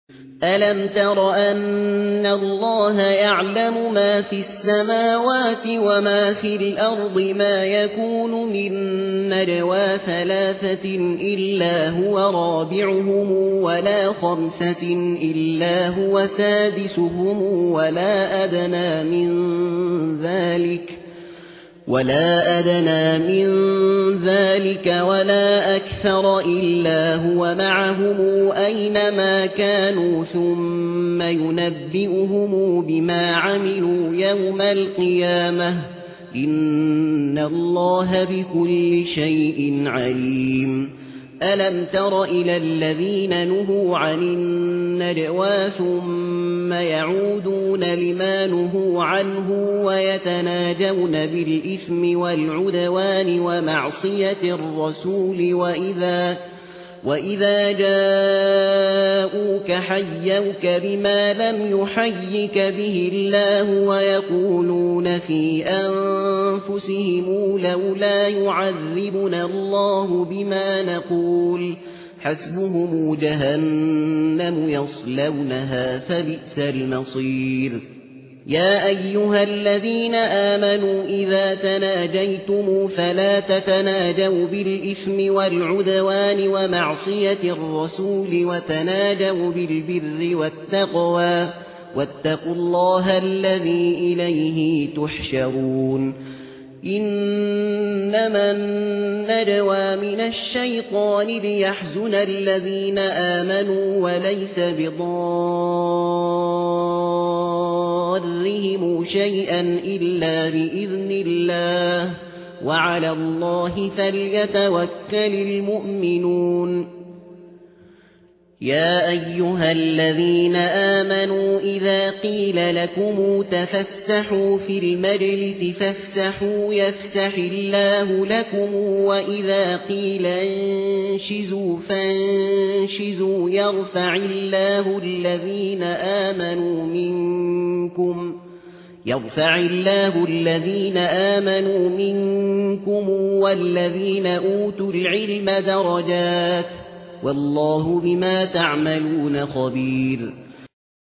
ألم تر أن الله يعلم ما في السماوات وما في الأرض ما يكون من نجوى ثلاثة إلا هو رابعهم ولا خمسة إلا هو سادسهم ولا أدنى من ذلك ولا أكثر إلا هو معهم أينما كانوا ثم ينبئهم بما عملوا يوم القيامة إن الله بكل شيء عليم. ألم تر إلى الذين نهوا عن النجوى ثم يعودون لما نهوا عنه ويتناجون بالإثم والعدوان ومعصية الرسول وإذا جاءوك حيوك بما لم يحيك به الله ويقولون في أنفسهم لولا يعذبنا الله بما نقول حسبهم جهنم يصلونها فبئس المصير. يا أيها الذين آمنوا إذا تناجيتم فلا تتناجوا بالإثم والعدوان ومعصية الرسول وتناجوا بالبر والتقوى واتقوا الله الذي إليه تحشرون. إنما النجوى من الشيطان ليحزن الذين آمنوا وليس بضارهم شيئا إلا بإذن الله وعلى الله فليتوكل المؤمنون. يا أيها الذين آمنوا إذا قيل لكم تفسحوا في المجلس فافسحوا يفسح الله لكم وإذا قيل انشزوا فانشزوا يرفع الله الذين آمنوا منكم والذين أوتوا العلم درجات والله بما تعملون خبير.